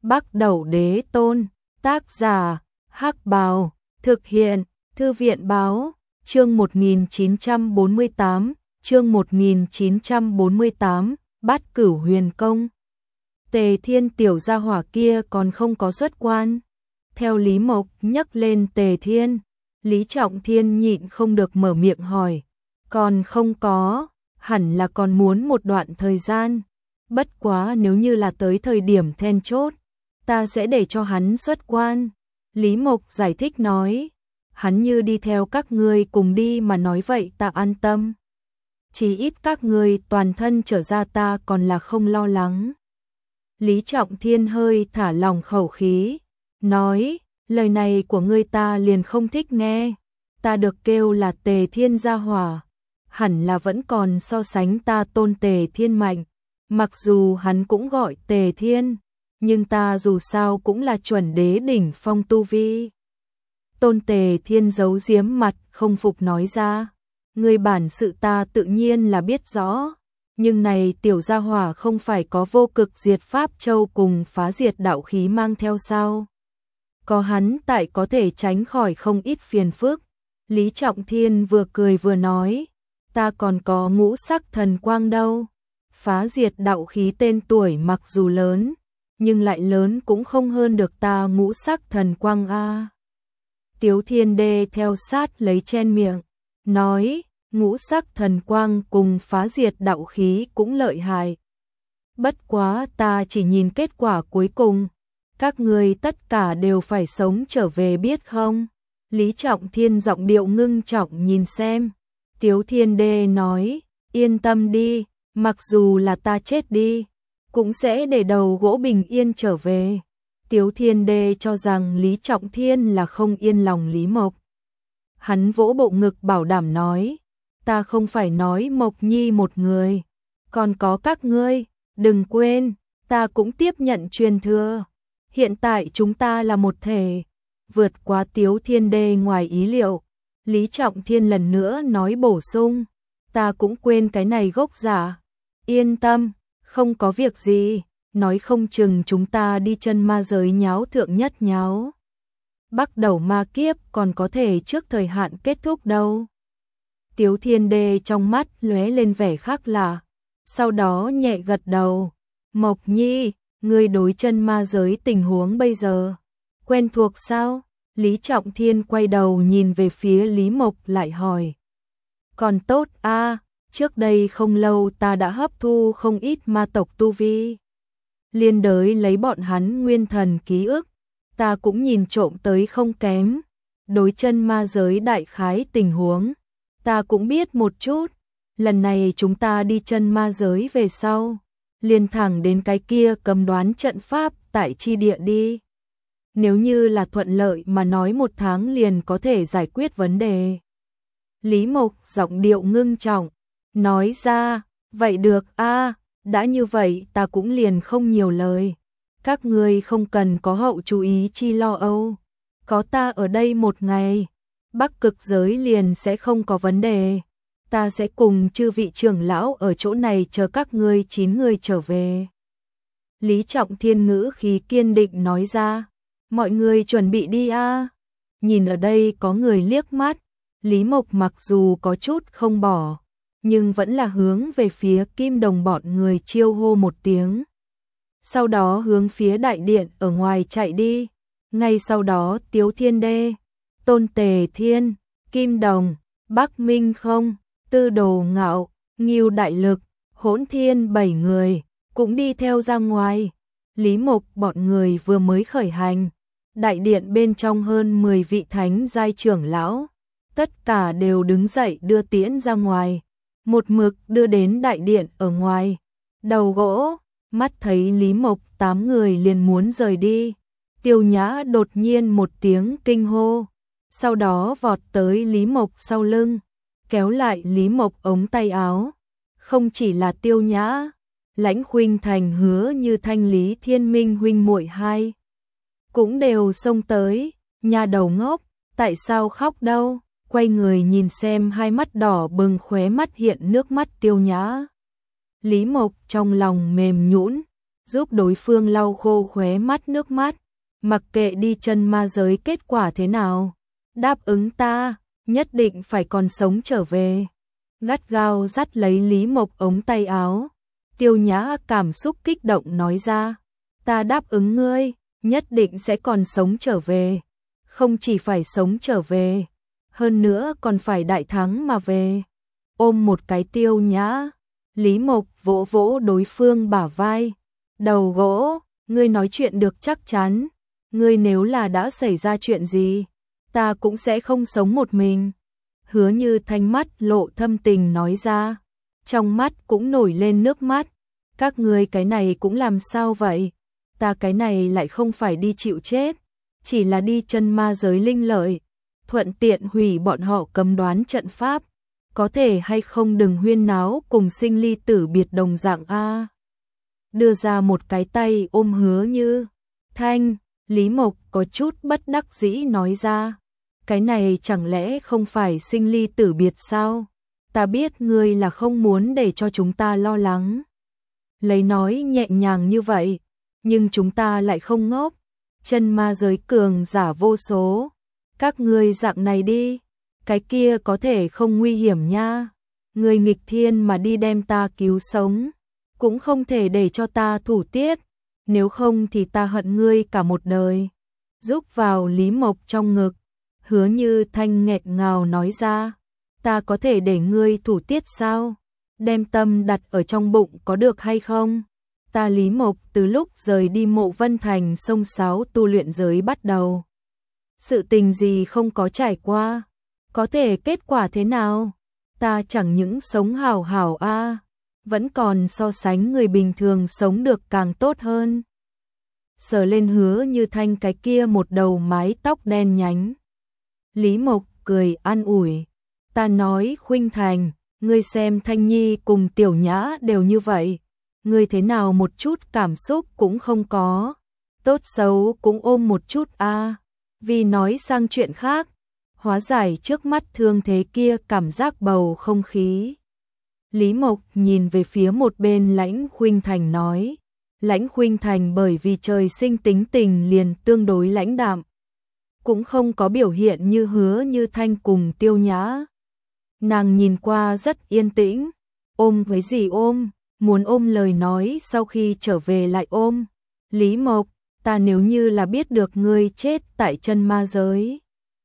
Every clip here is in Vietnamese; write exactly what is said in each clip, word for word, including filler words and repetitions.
Bắc Đẩu Đế Tôn, tác giả, Hắc Bào, thực hiện, Thư viện Báo, chương một nghìn chín trăm bốn mươi tám, chương một nghìn chín trăm bốn mươi tám, Bát Cửu Huyền Công. Tề Thiên tiểu gia hỏa kia còn không có xuất quan. Theo Lý Mộc nhắc lên Tề Thiên, Lý Trọng Thiên nhịn không được mở miệng hỏi. Còn không có, hẳn là còn muốn một đoạn thời gian. Bất quá nếu như là tới thời điểm then chốt, ta sẽ để cho hắn xuất quan. Lý Mộc giải thích nói, hắn như đi theo các ngươi cùng đi mà nói vậy ta an tâm. Chỉ ít các ngươi toàn thân trở ra ta còn là không lo lắng. Lý Trọng Thiên hơi thả lòng khẩu khí, nói, lời này của ngươi ta liền không thích nghe. Ta được kêu là Tề Thiên gia hỏa, hẳn là vẫn còn so sánh ta tôn Tề Thiên mạnh. Mặc dù hắn cũng gọi Tề Thiên, nhưng ta dù sao cũng là chuẩn đế đỉnh phong tu vi. Tôn Tề Thiên giấu giếm mặt không phục nói ra, người bản sự ta tự nhiên là biết rõ, nhưng này tiểu gia hỏa không phải có vô cực diệt pháp châu cùng phá diệt đạo khí mang theo sao? Có hắn tại có thể tránh khỏi không ít phiền phức. Lý Trọng Thiên vừa cười vừa nói, ta còn có ngũ sắc thần quang đâu. Phá diệt đạo khí tên tuổi mặc dù lớn, nhưng lại lớn cũng không hơn được ta ngũ sắc thần quang a. Tiếu Thiên Đê theo sát lấy chen miệng, nói, ngũ sắc thần quang cùng phá diệt đạo khí cũng lợi hại. Bất quá ta chỉ nhìn kết quả cuối cùng, các ngươi tất cả đều phải sống trở về biết không? Lý Trọng Thiên giọng điệu ngưng trọng nhìn xem. Tiếu Thiên Đê nói, yên tâm đi, mặc dù là ta chết đi, cũng sẽ để đầu gỗ bình yên trở về. Tiếu Thiên Đê cho rằng Lý Trọng Thiên là không yên lòng Lý Mộc. Hắn vỗ bộ ngực bảo đảm nói, ta không phải nói Mộc Nhi một người, còn có các ngươi, đừng quên, ta cũng tiếp nhận truyền thừa. Hiện tại chúng ta là một thể. Vượt qua Tiếu Thiên Đê ngoài ý liệu, Lý Trọng Thiên lần nữa nói bổ sung, ta cũng quên cái này gốc giả. Yên tâm, không có việc gì, nói không chừng chúng ta đi chân ma giới nháo thượng nhất nháo. Bắt đầu ma kiếp còn có thể trước thời hạn kết thúc đâu. Tiếu Thiên Đê trong mắt lóe lên vẻ khác lạ, sau đó nhẹ gật đầu. Mộc Nhi, ngươi đối chân ma giới tình huống bây giờ quen thuộc sao? Lý Trọng Thiên quay đầu nhìn về phía Lý Mộc lại hỏi. Còn tốt a, trước đây không lâu ta đã hấp thu không ít ma tộc tu vi. Liên đới lấy bọn hắn nguyên thần ký ức, ta cũng nhìn trộm tới không kém. Đối chân ma giới đại khái tình huống, ta cũng biết một chút. Lần này chúng ta đi chân ma giới về sau, liền thẳng đến cái kia cấm đoán trận pháp tại chi địa đi. Nếu như là thuận lợi mà nói một tháng liền có thể giải quyết vấn đề. Lý Mộc giọng điệu ngưng trọng, nói ra, vậy được a, đã như vậy ta cũng liền không nhiều lời. Các ngươi không cần có hậu chú ý chi lo âu. Có ta ở đây một ngày, Bắc Cực giới liền sẽ không có vấn đề. Ta sẽ cùng chư vị trưởng lão ở chỗ này chờ các ngươi chín người trở về. Lý Trọng Thiên ngữ khí kiên định nói ra, mọi người chuẩn bị đi a. Nhìn ở đây có người liếc mắt, Lý Mộc mặc dù có chút không bỏ, nhưng vẫn là hướng về phía Kim Đồng bọn người chiêu hô một tiếng. Sau đó hướng phía đại điện ở ngoài chạy đi. Ngay sau đó Tiếu Thiên Đê, Tôn Tề Thiên, Kim Đồng, Bắc Minh Không, Tư Đồ Ngạo, Ngưu Đại Lực, Hỗn Thiên bảy người cũng đi theo ra ngoài. Lý Mộc bọn người vừa mới khởi hành, đại điện bên trong hơn mười vị thánh giai trưởng lão, tất cả đều đứng dậy đưa tiễn ra ngoài, một mực đưa đến đại điện ở ngoài. Đầu gỗ, mắt thấy Lý Mộc tám người liền muốn rời đi, Tiêu Nhã đột nhiên một tiếng kinh hô, sau đó vọt tới Lý Mộc sau lưng, kéo lại Lý Mộc ống tay áo. Không chỉ là Tiêu Nhã, Lãnh Khuynh Thành Hứa Như Thanh Lý Thiên Minh huynh muội hai cũng đều xông tới. Nhà đầu ngốc, tại sao khóc đâu? Quay người nhìn xem hai mắt đỏ bừng khóe mắt hiện nước mắt Tiêu Nhã. Lý Mộc trong lòng mềm nhũn, giúp đối phương lau khô khóe mắt nước mắt, mặc kệ đi chân ma giới kết quả thế nào, đáp ứng ta, nhất định phải còn sống trở về. Gắt gao dắt lấy Lý Mộc ống tay áo, Tiêu Nhã cảm xúc kích động nói ra, ta đáp ứng ngươi, nhất định sẽ còn sống trở về, không chỉ phải sống trở về, hơn nữa còn phải đại thắng mà về. Ôm một cái Tiêu Nhã, Lý Mộc vỗ vỗ đối phương bả vai, đầu gỗ, ngươi nói chuyện được chắc chắn, ngươi nếu là đã xảy ra chuyện gì, ta cũng sẽ không sống một mình. Hứa Như Thanh mắt lộ thâm tình nói ra, trong mắt cũng nổi lên nước mắt, các ngươi cái này cũng làm sao vậy, ta cái này lại không phải đi chịu chết, chỉ là đi chân ma giới linh lợi, thuận tiện hủy bọn họ cấm đoán trận pháp, có thể hay không đừng huyên náo cùng sinh ly tử biệt đồng dạng a. Đưa ra một cái tay ôm Hứa Như Thanh, Lý Mộc có chút bất đắc dĩ nói ra, cái này chẳng lẽ không phải sinh ly tử biệt sao? Ta biết ngươi là không muốn để cho chúng ta lo lắng. Lấy nói nhẹ nhàng như vậy, nhưng chúng ta lại không ngốc, chân ma giới cường giả vô số, các ngươi dạng này đi, cái kia có thể không nguy hiểm nha, ngươi nghịch thiên mà đi đem ta cứu sống, cũng không thể để cho ta thủ tiết, nếu không thì ta hận ngươi cả một đời. Giúp vào Lý Mộc trong ngực, Hứa Như Thanh nghẹn ngào nói ra, ta có thể để ngươi thủ tiết sao? Đem tâm đặt ở trong bụng có được hay không? Ta Lý Mộc từ lúc rời đi Mộ Vân Thành sông sáo tu luyện giới bắt đầu. Sự tình gì không có trải qua, có thể kết quả thế nào? Ta chẳng những sống hảo hảo a, vẫn còn so sánh người bình thường sống được càng tốt hơn. Sờ lên Hứa Như Thanh cái kia một đầu mái tóc đen nhánh. Lý Mộc cười an ủi, ta nói Khuynh Thành, ngươi xem Thanh Nhi cùng Tiểu Nhã đều như vậy, ngươi thế nào một chút cảm xúc cũng không có, tốt xấu cũng ôm một chút a. Vì nói sang chuyện khác, hóa giải trước mắt thương thế kia cảm giác bầu không khí. Lý Mộc nhìn về phía một bên Lãnh Khuynh Thành nói, Lãnh Khuynh Thành bởi vì trời sinh tính tình liền tương đối lãnh đạm, cũng không có biểu hiện như Hứa Như Thanh cùng Tiêu Nhã. Nàng nhìn qua rất yên tĩnh, ôm với gì ôm, muốn ôm lời nói sau khi trở về lại ôm. Lý Mộc, ta nếu như là biết được ngươi chết tại chân ma giới,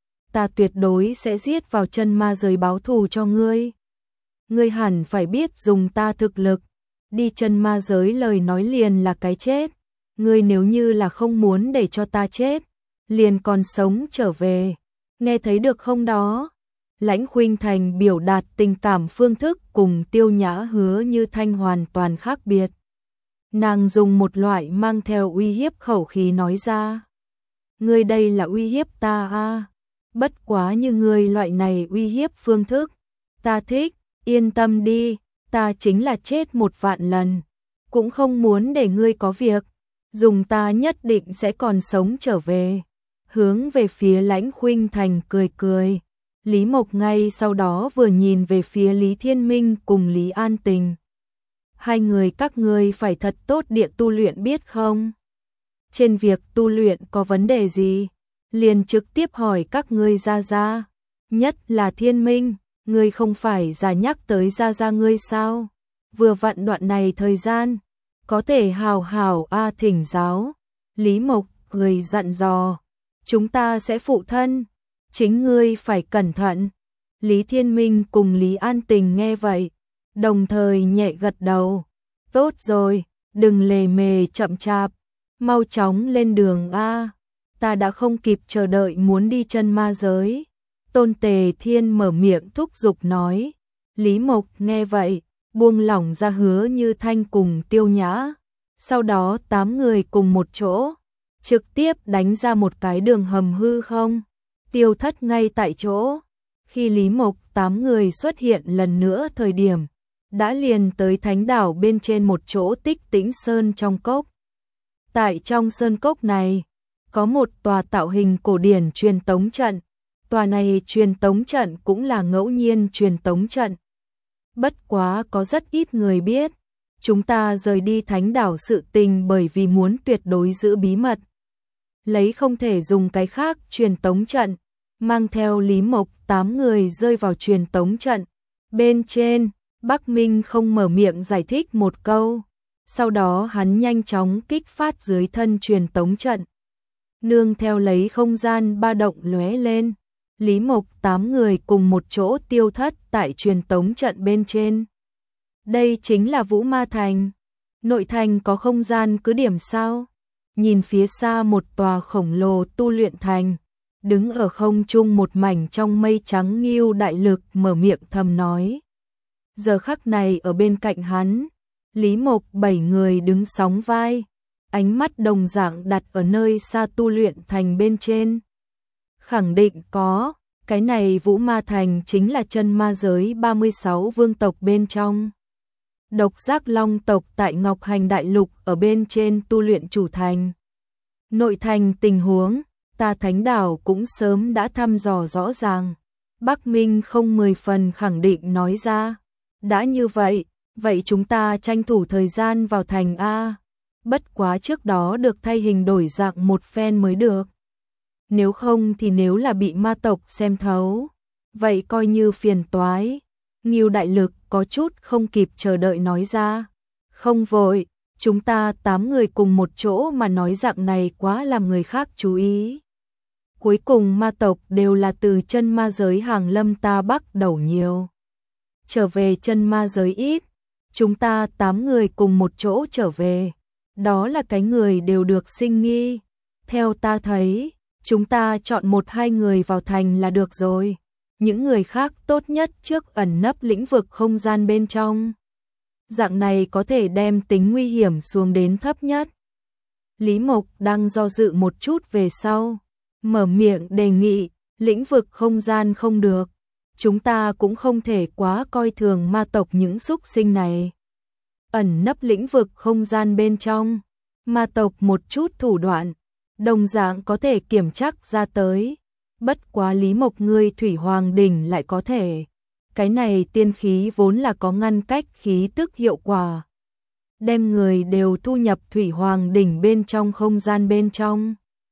ta tuyệt đối sẽ giết vào chân ma giới báo thù cho ngươi. Ngươi hẳn phải biết dùng ta thực lực, đi chân ma giới lời nói liền là cái chết. Ngươi nếu như là không muốn để cho ta chết, liền còn sống trở về, nghe thấy được không đó? Lãnh Khuynh Thành biểu đạt tình cảm phương thức cùng Tiêu Nhã Hứa Như Thanh hoàn toàn khác biệt. Nàng dùng một loại mang theo uy hiếp khẩu khí nói ra, ngươi đây là uy hiếp ta a, bất quá như ngươi loại này uy hiếp phương thức, ta thích, yên tâm đi, ta chính là chết một vạn lần, cũng không muốn để ngươi có việc, dùng ta nhất định sẽ còn sống trở về. Hướng về phía Lãnh Khuynh Thành cười cười, Lý Mộc ngay sau đó vừa nhìn về phía Lý Thiên Minh cùng Lý An Tình. Hai người các ngươi phải thật tốt địa tu luyện biết không? Trên việc tu luyện có vấn đề gì? Liền trực tiếp hỏi các ngươi ra ra. Nhất là Thiên Minh, ngươi không phải giả nhắc tới ra ra ngươi sao? Vừa vặn đoạn này thời gian, có thể hào hào a thỉnh giáo. Lý Mộc cười dặn dò, chúng ta sẽ phụ thân, chính ngươi phải cẩn thận. Lý Thiên Minh cùng Lý An Tình nghe vậy, đồng thời nhẹ gật đầu. Tốt rồi, đừng lề mề chậm chạp, mau chóng lên đường a. Ta đã không kịp chờ đợi muốn đi chân ma giới. Tôn Tề Thiên mở miệng thúc giục nói. Lý Mộc nghe vậy, buông lỏng ra Hứa Như Thanh cùng Tiêu Nhã. Sau đó tám người cùng một chỗ, trực tiếp đánh ra một cái đường hầm hư không, tiêu thất ngay tại chỗ. Khi Lý Mộc tám người xuất hiện lần nữa thời điểm, đã liền tới thánh đảo bên trên một chỗ Tích Tĩnh Sơn trong cốc. Tại trong sơn cốc này, có một tòa tạo hình cổ điển truyền tống trận. Tòa này truyền tống trận cũng là ngẫu nhiên truyền tống trận. Bất quá có rất ít người biết, chúng ta rời đi Thánh đảo sự tình bởi vì muốn tuyệt đối giữ bí mật. Lấy không thể dùng cái khác truyền tống trận, mang theo Lý Mộc tám người rơi vào truyền tống trận. Bên trên, Bắc Minh không mở miệng giải thích một câu, sau đó hắn nhanh chóng kích phát dưới thân truyền tống trận. Nương theo lấy không gian ba động lóe lên, Lý Mộc tám người cùng một chỗ tiêu thất tại truyền tống trận bên trên. Đây chính là Vũ Ma Thành. Nội thành có không gian cứ điểm sao? Nhìn phía xa một tòa khổng lồ tu luyện thành, đứng ở không trung một mảnh trong mây trắng Ngưu Đại Lực mở miệng thầm nói. Giờ khắc này ở bên cạnh hắn, Lý Mộc bảy người đứng sóng vai, ánh mắt đồng dạng đặt ở nơi xa tu luyện thành bên trên. Khẳng định có, cái này Vũ Ma Thành chính là chân ma giới ba mươi sáu vương tộc bên trong. Độc Giác Long tộc tại Ngọc Hành Đại Lục ở bên trên tu luyện chủ thành. Nội thành tình huống, ta Thánh đảo cũng sớm đã thăm dò rõ ràng. Bắc Minh không mười phần khẳng định nói ra. Đã như vậy, vậy chúng ta tranh thủ thời gian vào thành A. Bất quá trước đó được thay hình đổi dạng một phen mới được. Nếu không thì nếu là bị ma tộc xem thấu, vậy coi như phiền toái. Ngưu Đại Lực có chút không kịp chờ đợi nói ra. Không vội, chúng ta tám người cùng một chỗ mà nói dạng này quá làm người khác chú ý. Cuối cùng ma tộc đều là từ chân ma giới hàng lâm ta bắt đầu nhiều. Trở về chân ma giới ít, chúng ta tám người cùng một chỗ trở về. Đó là cái người đều được sinh nghi. Theo ta thấy, chúng ta chọn một hai người vào thành là được rồi. Những người khác tốt nhất trước ẩn nấp lĩnh vực không gian bên trong. Dạng này có thể đem tính nguy hiểm xuống đến thấp nhất. Lý Mộc đang do dự một chút về sau, mở miệng đề nghị, lĩnh vực không gian không được. Chúng ta cũng không thể quá coi thường ma tộc những xúc sinh này. Ẩn nấp lĩnh vực không gian bên trong, ma tộc một chút thủ đoạn, đồng dạng có thể kiểm chắc ra tới. Bất quá Lý Mộc ngươi Thủy Hoàng Đỉnh lại có thể. Cái này tiên khí vốn là có ngăn cách khí tức hiệu quả. Đem người đều thu nhập Thủy Hoàng Đỉnh bên trong không gian bên trong.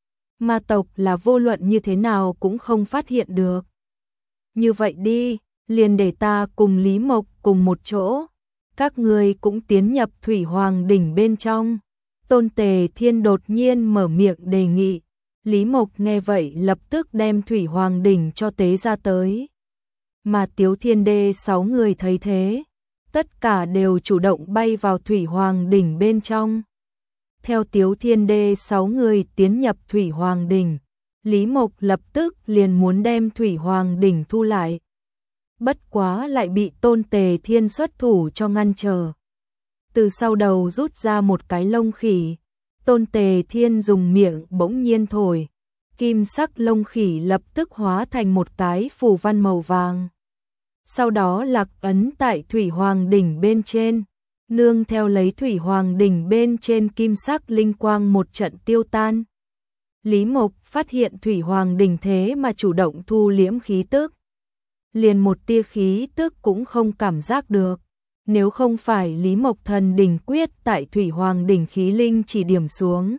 Ma tộc là vô luận như thế nào cũng không phát hiện được. Như vậy đi, liền để ta cùng Lý Mộc cùng một chỗ. Các người cũng tiến nhập Thủy Hoàng Đỉnh bên trong. Tôn Tề Thiên đột nhiên mở miệng đề nghị. Lý Mộc nghe vậy lập tức đem Thủy Hoàng Đỉnh cho tế ra tới. Mà Tiếu Thiên Đê sáu người thấy thế, tất cả đều chủ động bay vào Thủy Hoàng Đỉnh bên trong. Theo Tiếu Thiên Đê sáu người tiến nhập Thủy Hoàng Đỉnh, Lý Mộc lập tức liền muốn đem Thủy Hoàng Đỉnh thu lại. Bất quá lại bị Tôn Tề Thiên xuất thủ cho ngăn trở. Từ sau đầu rút ra một cái lông khỉ, Tôn Tề Thiên dùng miệng bỗng nhiên thổi, kim sắc lông khỉ lập tức hóa thành một cái phù văn màu vàng. Sau đó lạc ấn tại Thủy Hoàng Đỉnh bên trên, nương theo lấy Thủy Hoàng Đỉnh bên trên kim sắc linh quang một trận tiêu tan. Lý Mộc phát hiện Thủy Hoàng Đỉnh thế mà chủ động thu liễm khí tức. Liền một tia khí tức cũng không cảm giác được. Nếu không phải Lý Mộc thần đỉnh quyết tại Thủy Hoàng Đỉnh khí linh chỉ điểm xuống,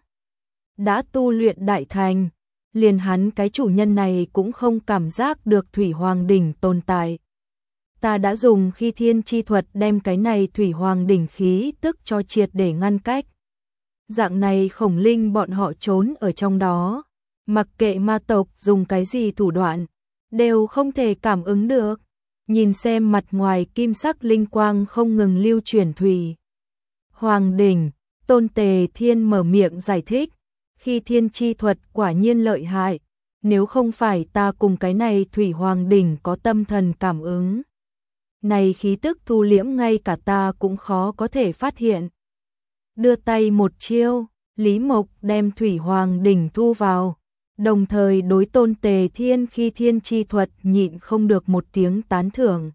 đã tu luyện đại thành, liền hắn cái chủ nhân này cũng không cảm giác được Thủy Hoàng Đỉnh tồn tại. Ta đã dùng khi thiên chi thuật đem cái này Thủy Hoàng Đỉnh khí tức cho triệt để ngăn cách. Dạng này khổng linh bọn họ trốn ở trong đó, mặc kệ ma tộc dùng cái gì thủ đoạn, đều không thể cảm ứng được. Nhìn xem mặt ngoài kim sắc linh quang không ngừng lưu chuyển Thủy Hoàng Đỉnh, Tôn Tề Thiên mở miệng giải thích, khi thiên chi thuật quả nhiên lợi hại, nếu không phải ta cùng cái này Thủy Hoàng Đỉnh có tâm thần cảm ứng. Này khí tức thu liễm ngay cả ta cũng khó có thể phát hiện. Đưa tay một chiêu, Lý Mộc đem Thủy Hoàng Đỉnh thu vào. Đồng thời đối Tôn Tề Thiên khi thiên chi thuật nhịn không được một tiếng tán thưởng.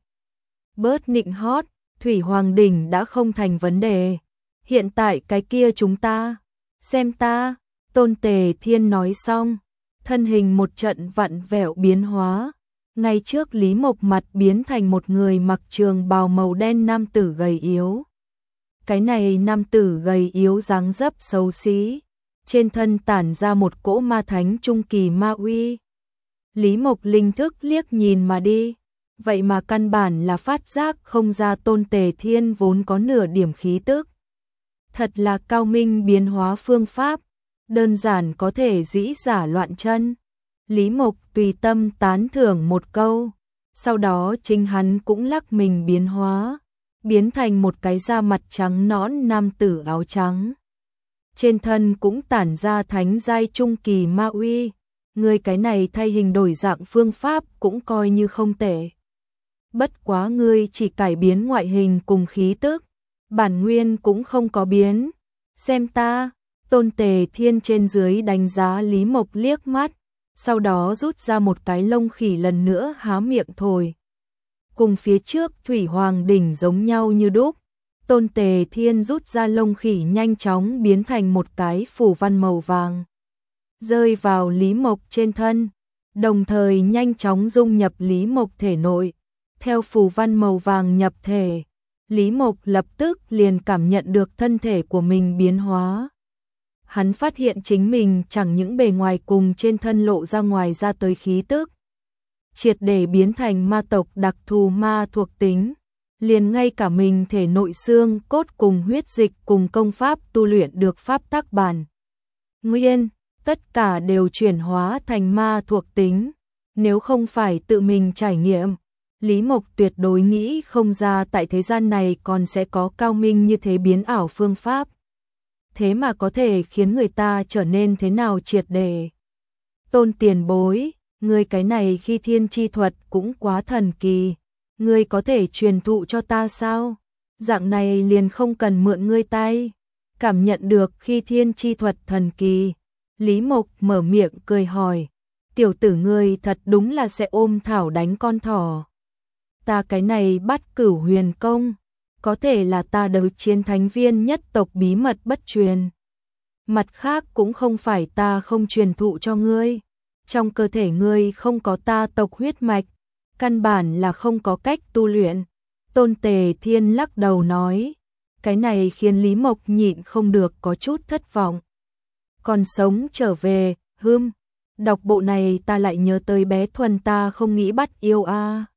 Bớt nịnh hót, Thủy Hoàng Đỉnh đã không thành vấn đề. Hiện tại cái kia chúng ta, xem ta, Tôn Tề Thiên nói xong, thân hình một trận vặn vẹo biến hóa. Ngay trước Lý Mộc mặt biến thành một người mặc trường bào màu đen nam tử gầy yếu. Cái này nam tử gầy yếu dáng dấp xấu xí, trên thân tản ra một cỗ ma thánh trung kỳ ma uy. Lý Mộc linh thức liếc nhìn mà đi, vậy mà căn bản là phát giác không ra Tôn Tề Thiên vốn có nửa điểm khí tức. Thật là cao minh biến hóa phương pháp, đơn giản có thể dĩ giả loạn chân. Lý Mộc tùy tâm tán thưởng một câu, sau đó chính hắn cũng lắc mình biến hóa, biến thành một cái da mặt trắng nõn nam tử áo trắng. Trên thân cũng tản ra thánh giai trung kỳ ma uy, người cái này thay hình đổi dạng phương pháp cũng coi như không tệ. Bất quá ngươi chỉ cải biến ngoại hình cùng khí tức, bản nguyên cũng không có biến. Xem ta, Tôn Tề Thiên trên dưới đánh giá Lý Mộc liếc mắt, sau đó rút ra một cái lông khỉ lần nữa há miệng thổi. Cùng phía trước Thủy Hoàng đỉnh giống nhau như đúc, Tôn Tề Thiên rút ra lông khỉ nhanh chóng biến thành một cái phù văn màu vàng, rơi vào Lý Mộc trên thân, đồng thời nhanh chóng dung nhập Lý Mộc thể nội. Theo phù văn màu vàng nhập thể, Lý Mộc lập tức liền cảm nhận được thân thể của mình biến hóa. Hắn phát hiện chính mình chẳng những bề ngoài cùng trên thân lộ ra ngoài ra tới khí tức, triệt để biến thành ma tộc đặc thù ma thuộc tính, liền ngay cả mình thể nội xương cốt cùng huyết dịch cùng công pháp tu luyện được pháp tắc bản nguyên, tất cả đều chuyển hóa thành ma thuộc tính. Nếu không phải tự mình trải nghiệm, Lý Mộc tuyệt đối nghĩ không ra tại thế gian này còn sẽ có cao minh như thế biến ảo phương pháp. Thế mà có thể khiến người ta trở nên thế nào triệt để. Tôn tiền bối, ngươi cái này khi thiên chi thuật cũng quá thần kỳ, ngươi có thể truyền thụ cho ta sao? Dạng này liền không cần mượn ngươi tay. Cảm nhận được khi thiên chi thuật thần kỳ, Lý Mộc mở miệng cười hỏi, tiểu tử ngươi thật đúng là sẽ ôm thảo đánh con thỏ. Ta cái này Bát Cửu Huyền Công, có thể là ta đấu chiến thánh viên nhất tộc bí mật bất truyền. Mặt khác cũng không phải ta không truyền thụ cho ngươi, trong cơ thể ngươi không có ta tộc huyết mạch, căn bản là không có cách tu luyện. Tôn Tề Thiên lắc đầu nói, cái này khiến Lý Mộc nhịn không được có chút thất vọng. Còn sống trở về, hưm, đọc bộ này ta lại nhớ tới bé Thuần ta không nghĩ bắt yêu a. À.